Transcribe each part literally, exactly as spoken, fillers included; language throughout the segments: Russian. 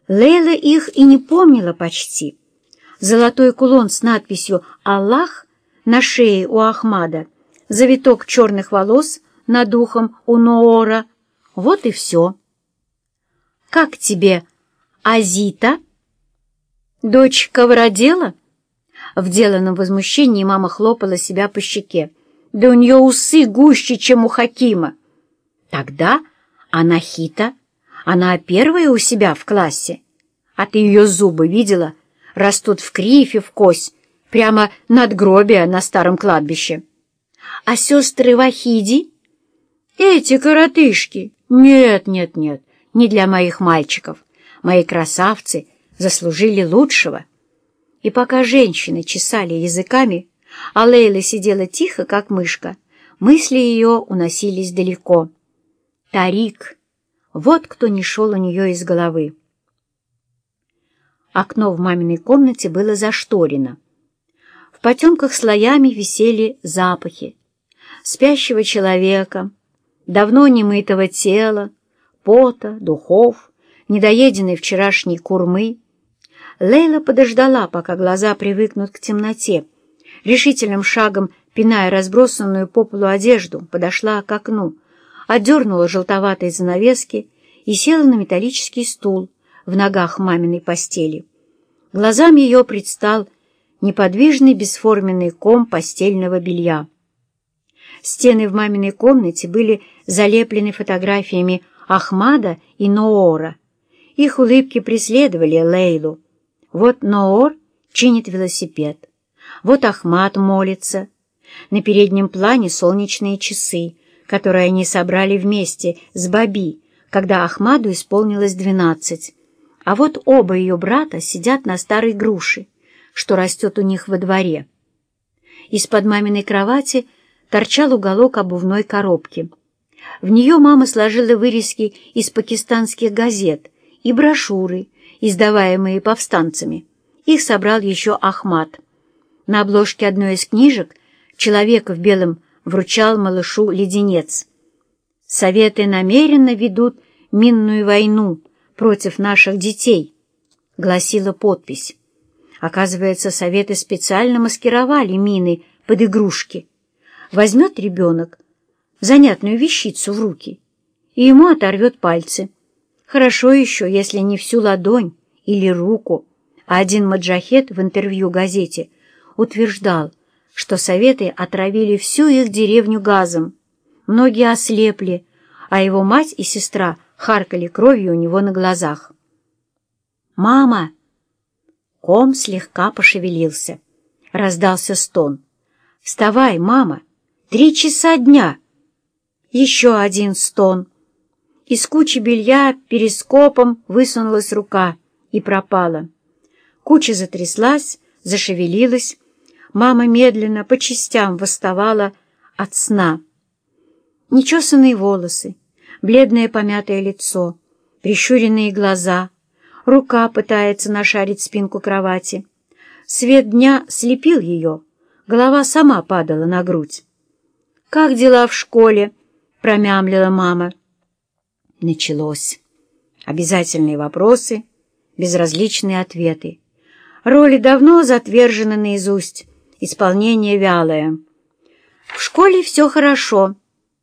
Лейла их и не помнила почти. Золотой кулон с надписью «Аллах» на шее у Ахмада, завиток черных волос над ухом у Ноора. Вот и все. «Как тебе, Азита?» «Дочь ковродела?» В деланном возмущении мама хлопала себя по щеке. «Да у нее усы гуще, чем у Хакима». «Тогда Анахита, она первая у себя в классе. А ты ее зубы видела? Растут в кривь и в кость, прямо надгробие на старом кладбище. А сестры Вахиди? Эти коротышки? Нет, нет, нет, не для моих мальчиков. Мои красавцы заслужили лучшего». И пока женщины чесали языками, а Лейла сидела тихо, как мышка, мысли ее уносились далеко. Тарик, вот кто не шел у нее из головы. Окно в маминой комнате было зашторено. В потемках слоями висели запахи спящего человека, давно немытого тела, пота, духов, недоеденной вчерашней курмы. Лейла подождала, пока глаза привыкнут к темноте. Решительным шагом, пиная разбросанную по полу одежду, подошла к окну, отдернула желтоватые занавески и села на металлический стул в ногах маминой постели. Глазам ее предстал неподвижный бесформенный ком постельного белья. Стены в маминой комнате были залеплены фотографиями Ахмада и Ноора. Их улыбки преследовали Лейлу. Вот Ноор чинит велосипед, вот Ахмад молится. На переднем плане солнечные часы, которые они собрали вместе с Баби, когда Ахмаду исполнилось двенадцать. А вот оба ее брата сидят на старой груше, что растет у них во дворе. Из-под маминой кровати торчал уголок обувной коробки. В нее мама сложила вырезки из пакистанских газет и брошюры, издаваемые повстанцами. Их собрал еще Ахмад. На обложке одной из книжек человек в белом вручал малышу леденец. «Советы намеренно ведут минную войну против наших детей», — гласила подпись. Оказывается, советы специально маскировали мины под игрушки. Возьмет ребенок занятную вещицу в руки, и ему оторвет пальцы. Хорошо еще, если не всю ладонь или руку. А один маджахед в интервью газете утверждал, что советы отравили всю их деревню газом. Многие ослепли, а его мать и сестра харкали кровью у него на глазах. «Мама!» Ком слегка пошевелился. Раздался стон. «Вставай, мама! Три часа дня!» Еще один стон. Из кучи белья перископом высунулась рука и пропала. Куча затряслась, зашевелилась. Мама медленно по частям восставала от сна. Нечесанные волосы, бледное помятое лицо, прищуренные глаза. Рука пытается нашарить спинку кровати. Свет дня слепил ее, голова сама падала на грудь. «Как дела в школе?» — промямлила мама. Началось. Обязательные вопросы, безразличные ответы. Роли давно затвержены наизусть, исполнение вялое. В школе все хорошо.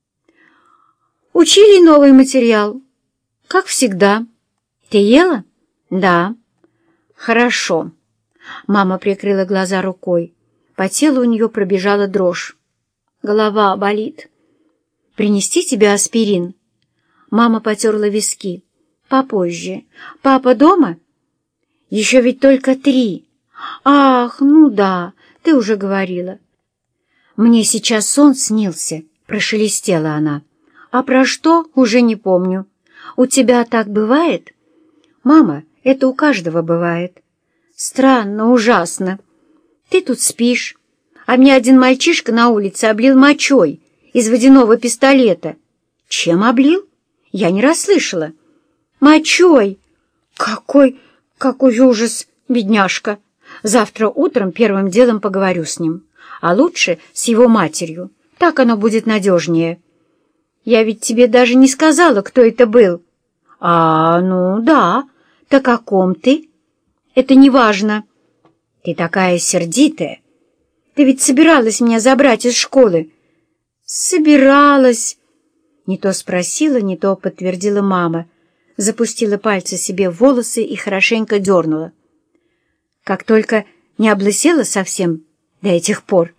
Учили новый материал. Как всегда. Ты ела? Да. Хорошо. Мама прикрыла глаза рукой. По телу у нее пробежала дрожь. Голова болит. Принести тебе аспирин? Мама потерла виски. Попозже. Папа дома? Еще ведь только три. Ах, ну да, ты уже говорила. Мне сейчас сон снился, прошелестела она. А про что, уже не помню. У тебя так бывает? Мама, это у каждого бывает. Странно, ужасно. Ты тут спишь, а мне один мальчишка на улице облил мочой из водяного пистолета. Чем облил? Я не расслышала. Мочой! Какой, какой ужас, бедняжка! Завтра утром первым делом поговорю с ним, а лучше с его матерью. Так оно будет надежнее. Я ведь тебе даже не сказала, кто это был. А, ну да, «Так о ком ты? Это не важно». «Ты такая сердитая. Ты ведь собиралась меня забрать из школы». «Собиралась». Не то спросила, не то подтвердила мама. Запустила пальцы себе в волосы и хорошенько дернула. Как только не облысела совсем до этих пор.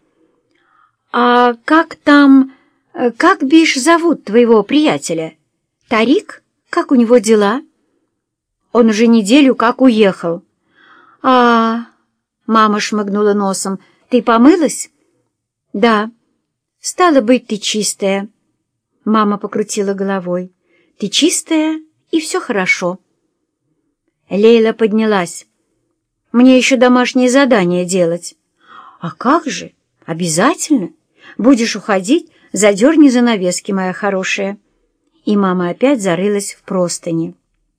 «А как там... Как, бишь, зовут твоего приятеля? Тарик? Как у него дела?» «Он уже неделю как уехал». «А...» — мама шмыгнула носом. «Ты помылась?» «Да». «Стало быть, ты чистая». Мама покрутила головой. «Ты чистая, и все хорошо». Лейла поднялась. «Мне еще домашнее задание делать». «А как же? Обязательно. Будешь уходить, задерни занавески, моя хорошая». И мама опять зарылась в простыни.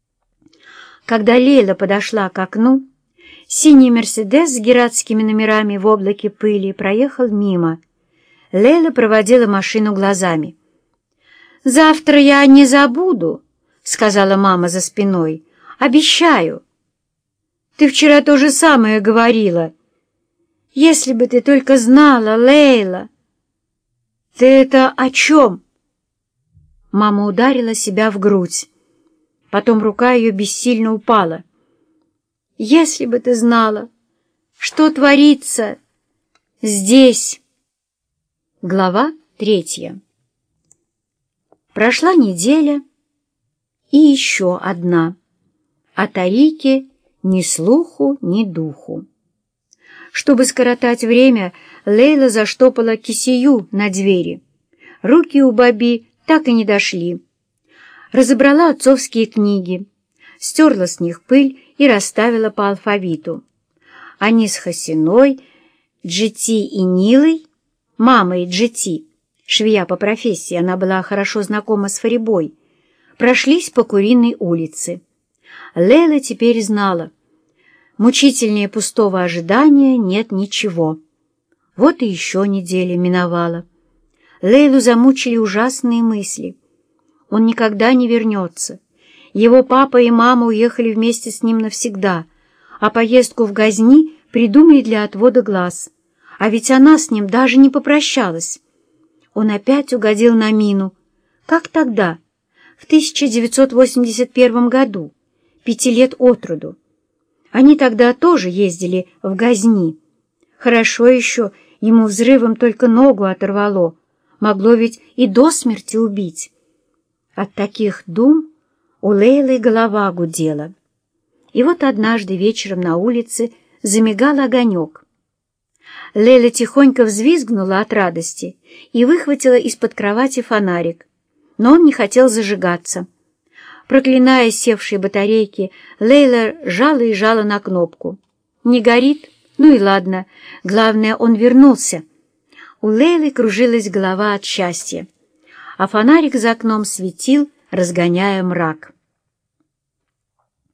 Когда Лейла подошла к окну, синий «Мерседес» с гератскими номерами в облаке пыли проехал мимо. Лейла проводила машину глазами. «Завтра я не забуду», — сказала мама за спиной. «Обещаю». «Ты вчера то же самое говорила». «Если бы ты только знала, Лейла». «Ты это о чем?» Мама ударила себя в грудь. Потом рука ее бессильно упала. «Если бы ты знала, что творится здесь». Глава третья. Прошла неделя и еще одна. О Тарике ни слуху, ни духу. Чтобы скоротать время, Лейла заштопала кисею на двери. Руки у Баби так и не дошли. Разобрала отцовские книги, стерла с них пыль и расставила по алфавиту. Они с Хасиной, Джити и Нилой, мамой Джити, швея по профессии, она была хорошо знакома с Фарибой, прошлись по Куриной улице. Лейла теперь знала, мучительнее пустого ожидания нет ничего. Вот и еще неделя миновала. Лейлу замучили ужасные мысли. Он никогда не вернется. Его папа и мама уехали вместе с ним навсегда, а поездку в Газни придумали для отвода глаз. А ведь она с ним даже не попрощалась. Он опять угодил на мину. Как тогда, в тысяча девятьсот восемьдесят первом году, пяти лет от роду. Они тогда тоже ездили в Газни. Хорошо еще ему взрывом только ногу оторвало. Могло ведь и до смерти убить. От таких дум у Лейлы голова гудела. И вот однажды вечером на улице замигал огонек. Лейла тихонько взвизгнула от радости и выхватила из-под кровати фонарик, но он не хотел зажигаться. Проклиная севшие батарейки, Лейла жала и жала на кнопку. Не горит? Ну и ладно. Главное, он вернулся. У Лейлы кружилась голова от счастья, а фонарик за окном светил, разгоняя мрак.